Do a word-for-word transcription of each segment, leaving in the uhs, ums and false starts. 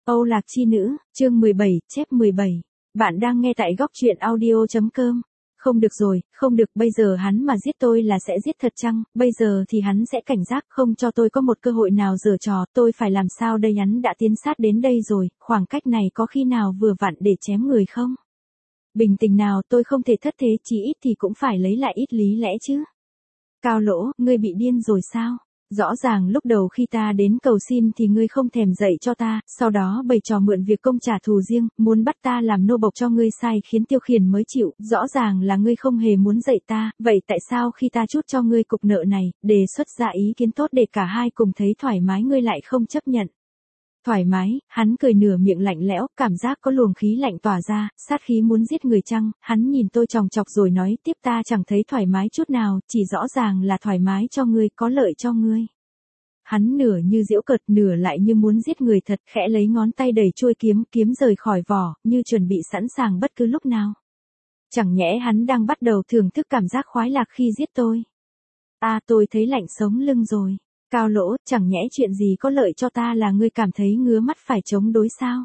Âu Lạc Chi Nữ, chương mười bảy, chép mười bảy. Bạn đang nghe tại góc truyện audio.com. Không được rồi, không được, bây giờ hắn mà giết tôi là sẽ giết thật chăng, bây giờ thì hắn sẽ cảnh giác không cho tôi có một cơ hội nào giở trò, tôi phải làm sao đây, hắn đã tiến sát đến đây rồi, khoảng cách này có khi nào vừa vặn để chém người không? Bình tĩnh nào, tôi không thể thất thế, chí ít thì cũng phải lấy lại ít lý lẽ chứ. Cao Lỗ, ngươi bị điên rồi sao? Rõ ràng lúc đầu khi ta đến cầu xin thì ngươi không thèm dạy cho ta, sau đó bày trò mượn việc công trả thù riêng, muốn bắt ta làm nô bộc cho ngươi sai khiến Tiêu Khiển mới chịu, rõ ràng là ngươi không hề muốn dạy ta, vậy tại sao khi ta trút cho ngươi cục nợ này, đề xuất ra ý kiến tốt để cả hai cùng thấy thoải mái ngươi lại không chấp nhận? Thoải mái, hắn cười nửa miệng lạnh lẽo, cảm giác có luồng khí lạnh tỏa ra, sát khí muốn giết người chăng, hắn nhìn tôi chòng chọc rồi nói tiếp, ta chẳng thấy thoải mái chút nào, chỉ rõ ràng là thoải mái cho ngươi, có lợi cho ngươi. Hắn nửa như giễu cợt, nửa lại như muốn giết người thật, khẽ lấy ngón tay đẩy chuôi kiếm, kiếm rời khỏi vỏ, như chuẩn bị sẵn sàng bất cứ lúc nào. Chẳng nhẽ hắn đang bắt đầu thưởng thức cảm giác khoái lạc khi giết tôi. À, tôi thấy lạnh sống lưng rồi. Cao Lỗ, chẳng nhẽ chuyện gì có lợi cho ta là ngươi cảm thấy ngứa mắt phải chống đối sao?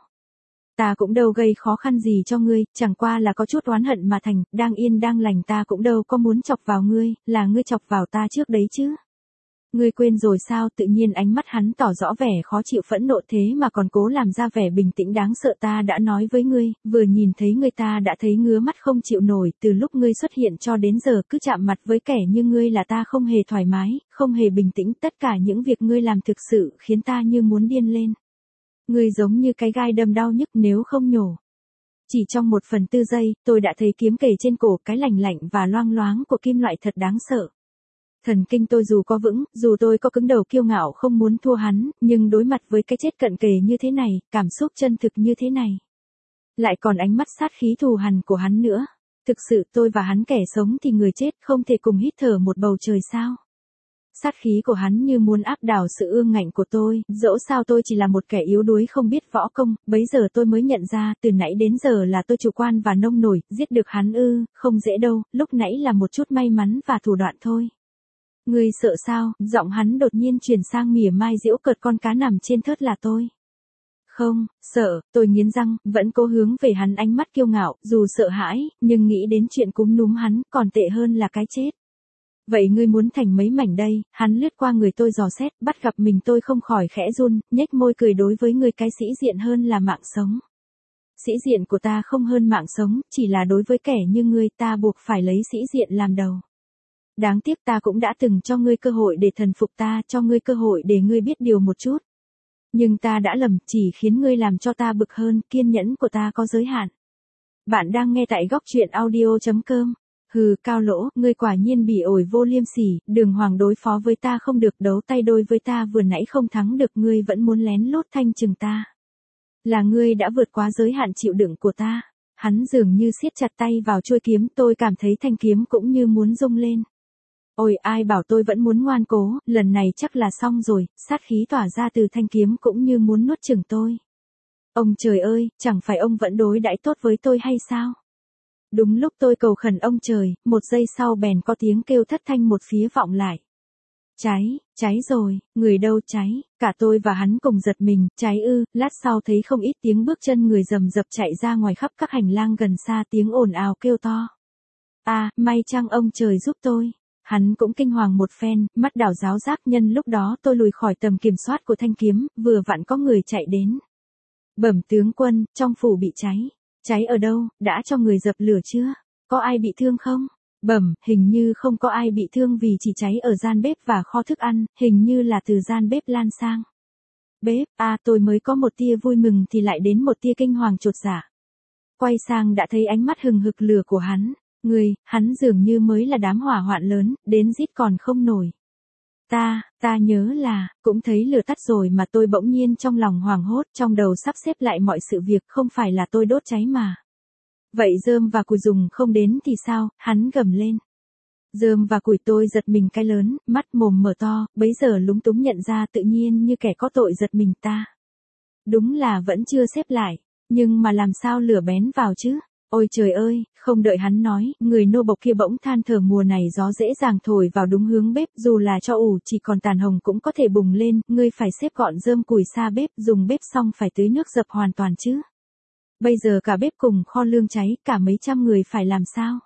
Ta cũng đâu gây khó khăn gì cho ngươi, chẳng qua là có chút oán hận mà thành, đang yên đang lành ta cũng đâu có muốn chọc vào ngươi, là ngươi chọc vào ta trước đấy chứ. Ngươi quên rồi sao? Tự nhiên ánh mắt hắn tỏ rõ vẻ khó chịu phẫn nộ, thế mà còn cố làm ra vẻ bình tĩnh đáng sợ, ta đã nói với ngươi, vừa nhìn thấy ngươi ta đã thấy ngứa mắt không chịu nổi, từ lúc ngươi xuất hiện cho đến giờ cứ chạm mặt với kẻ như ngươi là ta không hề thoải mái, không hề bình tĩnh, tất cả những việc ngươi làm thực sự khiến ta như muốn điên lên. Ngươi giống như cái gai đâm đau nhức nếu không nhổ. Chỉ trong một phần tư giây, tôi đã thấy kiếm kề trên cổ, cái lạnh lạnh và loang loáng của kim loại thật đáng sợ. Thần kinh tôi dù có vững, dù tôi có cứng đầu kiêu ngạo không muốn thua hắn, nhưng đối mặt với cái chết cận kề như thế này, cảm xúc chân thực như thế này, lại còn ánh mắt sát khí thù hằn của hắn nữa. Thực sự tôi và hắn, kẻ sống thì người chết, không thể cùng hít thở một bầu trời sao? Sát khí của hắn như muốn áp đảo sự ương ngạnh của tôi, dẫu sao tôi chỉ là một kẻ yếu đuối không biết võ công, bấy giờ tôi mới nhận ra, từ nãy đến giờ là tôi chủ quan và nông nổi, giết được hắn ư, không dễ đâu, lúc nãy là một chút may mắn và thủ đoạn thôi. Ngươi sợ sao? Giọng hắn đột nhiên chuyển sang mỉa mai giễu cợt, con cá nằm trên thớt là tôi. Không, sợ, tôi nghiến răng, vẫn cố hướng về hắn ánh mắt kiêu ngạo, dù sợ hãi, nhưng nghĩ đến chuyện cúm núm hắn, còn tệ hơn là cái chết. Vậy ngươi muốn thành mấy mảnh đây? Hắn lướt qua người tôi dò xét, bắt gặp mình tôi không khỏi khẽ run, nhếch môi cười, đối với ngươi cái sĩ diện hơn là mạng sống. Sĩ diện của ta không hơn mạng sống, chỉ là đối với kẻ như ngươi ta buộc phải lấy sĩ diện làm đầu. Đáng tiếc ta cũng đã từng cho ngươi cơ hội để thần phục ta, cho ngươi cơ hội để ngươi biết điều một chút. Nhưng ta đã lầm, chỉ khiến ngươi làm cho ta bực hơn, kiên nhẫn của ta có giới hạn. Bạn đang nghe tại góc truyện audio.com. Hừ, Cao Lỗ, ngươi quả nhiên bỉ ổi vô liêm sỉ, đường hoàng đối phó với ta không được, đấu tay đôi với ta vừa nãy không thắng được, ngươi vẫn muốn lén lút thanh trừng ta. Là ngươi đã vượt quá giới hạn chịu đựng của ta. Hắn dường như siết chặt tay vào chuôi kiếm, tôi cảm thấy thanh kiếm cũng như muốn rung lên. Ôi, ai bảo tôi vẫn muốn ngoan cố, lần này chắc là xong rồi, sát khí tỏa ra từ thanh kiếm cũng như muốn nuốt chửng tôi. Ông trời ơi, chẳng phải ông vẫn đối đãi tốt với tôi hay sao? Đúng lúc tôi cầu khẩn ông trời, một giây sau bèn có tiếng kêu thất thanh một phía vọng lại. Cháy, cháy rồi, người đâu cháy, cả tôi và hắn cùng giật mình, cháy ư, lát sau thấy không ít tiếng bước chân người rầm rập chạy ra ngoài khắp các hành lang gần xa, tiếng ồn ào kêu to. À, may chăng ông trời giúp tôi. Hắn cũng kinh hoàng một phen, mắt đảo giáo giác, nhân lúc đó tôi lùi khỏi tầm kiểm soát của thanh kiếm, vừa vặn có người chạy đến. Bẩm tướng quân, trong phủ bị cháy. Cháy ở đâu, đã cho người dập lửa chưa? Có ai bị thương không? Bẩm, hình như không có ai bị thương vì chỉ cháy ở gian bếp và kho thức ăn, hình như là từ gian bếp lan sang. Bếp, à, tôi mới có một tia vui mừng thì lại đến một tia kinh hoàng chột dạ. Quay sang đã thấy ánh mắt hừng hực lửa của hắn. Người, hắn dường như mới là đám hỏa hoạn lớn, đến rít còn không nổi. Ta, ta nhớ là, cũng thấy lửa tắt rồi mà, tôi bỗng nhiên trong lòng hoảng hốt, trong đầu sắp xếp lại mọi sự việc, không phải là tôi đốt cháy mà. Vậy rơm và củi dùng không đến thì sao? Hắn gầm lên. Rơm và củi, tôi giật mình cái lớn, mắt mồm mở to, bấy giờ lúng túng nhận ra tự nhiên như kẻ có tội giật mình ta. Đúng là vẫn chưa xếp lại, nhưng mà làm sao lửa bén vào chứ? Ôi trời ơi, không đợi hắn nói, người nô bộc kia bỗng than thở mùa này gió dễ dàng thổi vào đúng hướng bếp, dù là cho ủ chỉ còn tàn hồng cũng có thể bùng lên, ngươi phải xếp gọn rơm củi xa bếp, dùng bếp xong phải tưới nước dập hoàn toàn chứ. Bây giờ cả bếp cùng kho lương cháy, cả mấy trăm người phải làm sao?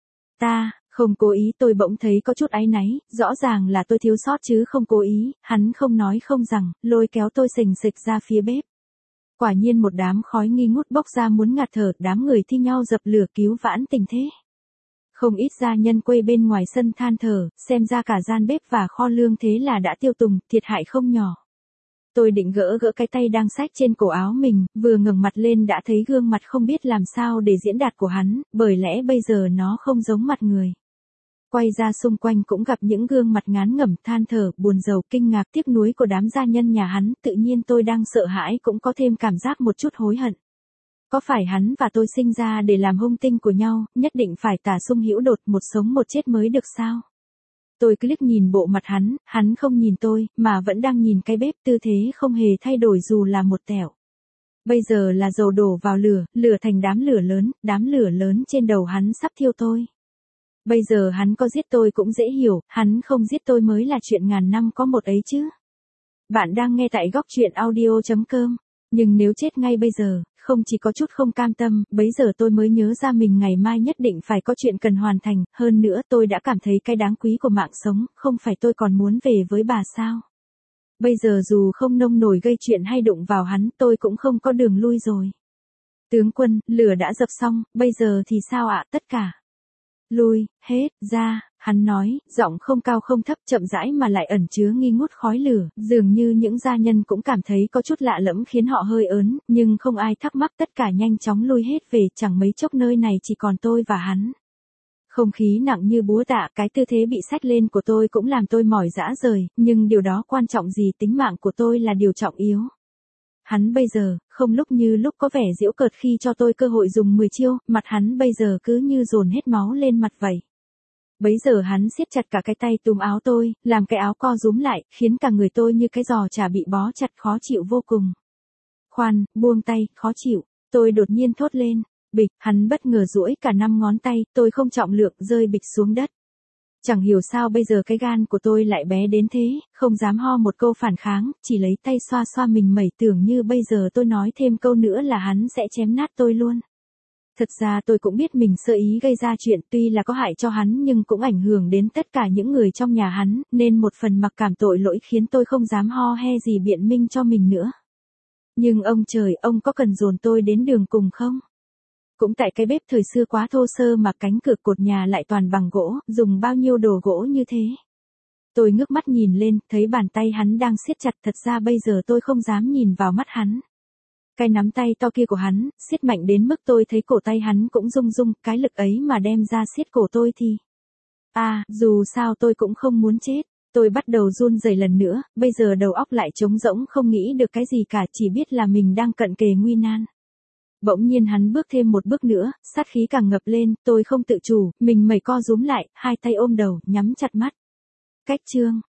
Ta, không cố ý, tôi bỗng thấy có chút áy náy, rõ ràng là tôi thiếu sót chứ không cố ý, hắn không nói không rằng, lôi kéo tôi xình xịch ra phía bếp. Quả nhiên một đám khói nghi ngút bốc ra muốn ngạt thở, đám người thi nhau dập lửa cứu vãn tình thế. Không ít gia nhân quây bên ngoài sân than thở, xem ra cả gian bếp và kho lương thế là đã tiêu tùng, thiệt hại không nhỏ. Tôi định gỡ gỡ cái tay đang xách trên cổ áo mình, vừa ngẩng mặt lên đã thấy gương mặt không biết làm sao để diễn đạt của hắn, bởi lẽ bây giờ nó không giống mặt người. Quay ra xung quanh cũng gặp những gương mặt ngán ngẩm, than thở, buồn rầu, kinh ngạc, tiếc nuối của đám gia nhân nhà hắn, tự nhiên tôi đang sợ hãi cũng có thêm cảm giác một chút hối hận. Có phải hắn và tôi sinh ra để làm hung tinh của nhau, nhất định phải tả sung hữu đột, một sống một chết mới được sao? Tôi cứ liếc nhìn bộ mặt hắn, hắn không nhìn tôi, mà vẫn đang nhìn cái bếp, tư thế không hề thay đổi dù là một tẹo. Bây giờ là dầu đổ vào lửa, lửa thành đám lửa lớn, đám lửa lớn trên đầu hắn sắp thiêu tôi. Bây giờ hắn có giết tôi cũng dễ hiểu, hắn không giết tôi mới là chuyện ngàn năm có một ấy chứ. Bạn đang nghe tại góc truyện audio chấm com. Nhưng nếu chết ngay bây giờ, không chỉ có chút không cam tâm, bấy giờ tôi mới nhớ ra mình ngày mai nhất định phải có chuyện cần hoàn thành, hơn nữa tôi đã cảm thấy cái đáng quý của mạng sống, không phải tôi còn muốn về với bà sao. Bây giờ dù không nông nổi gây chuyện hay đụng vào hắn, tôi cũng không có đường lui rồi. Tướng quân, lửa đã dập xong, bây giờ thì sao ạ, tất cả. Lui, hết, ra, hắn nói, giọng không cao không thấp, chậm rãi mà lại ẩn chứa nghi ngút khói lửa, dường như những gia nhân cũng cảm thấy có chút lạ lẫm khiến họ hơi ớn, nhưng không ai thắc mắc, tất cả nhanh chóng lui hết về, chẳng mấy chốc nơi này chỉ còn tôi và hắn. Không khí nặng như búa tạ, cái tư thế bị xách lên của tôi cũng làm tôi mỏi rã rời, nhưng điều đó quan trọng gì, tính mạng của tôi là điều trọng yếu. Hắn bây giờ, không lúc như lúc có vẻ giễu cợt khi cho tôi cơ hội dùng mười chiêu, mặt hắn bây giờ cứ như dồn hết máu lên mặt vậy. Bấy giờ hắn siết chặt cả cái tay túm áo tôi, làm cái áo co rúm lại, khiến cả người tôi như cái giò chả bị bó chặt, khó chịu vô cùng. Khoan, buông tay, khó chịu, tôi đột nhiên thốt lên, bịch, hắn bất ngờ duỗi cả năm ngón tay, tôi không trọng lượng, rơi bịch xuống đất. Chẳng hiểu sao bây giờ cái gan của tôi lại bé đến thế, không dám ho một câu phản kháng, chỉ lấy tay xoa xoa mình mẩy, tưởng như bây giờ tôi nói thêm câu nữa là hắn sẽ chém nát tôi luôn. Thật ra tôi cũng biết mình sơ ý gây ra chuyện, tuy là có hại cho hắn nhưng cũng ảnh hưởng đến tất cả những người trong nhà hắn, nên một phần mặc cảm tội lỗi khiến tôi không dám ho he gì biện minh cho mình nữa. Nhưng ông trời, ông có cần dồn tôi đến đường cùng không? Cũng tại cái bếp thời xưa quá thô sơ mà cánh cửa cột nhà lại toàn bằng gỗ, dùng bao nhiêu đồ gỗ như thế. Tôi ngước mắt nhìn lên, thấy bàn tay hắn đang siết chặt, thật ra bây giờ tôi không dám nhìn vào mắt hắn. Cái nắm tay to kia của hắn, siết mạnh đến mức tôi thấy cổ tay hắn cũng rung rung, cái lực ấy mà đem ra siết cổ tôi thì... À, dù sao tôi cũng không muốn chết. Tôi bắt đầu run rẩy lần nữa, bây giờ đầu óc lại trống rỗng, không nghĩ được cái gì cả, chỉ biết là mình đang cận kề nguy nan. Bỗng nhiên hắn bước thêm một bước nữa, sát khí càng ngập lên, tôi không tự chủ, mình mẩy co rúm lại, hai tay ôm đầu, nhắm chặt mắt. Cách chương.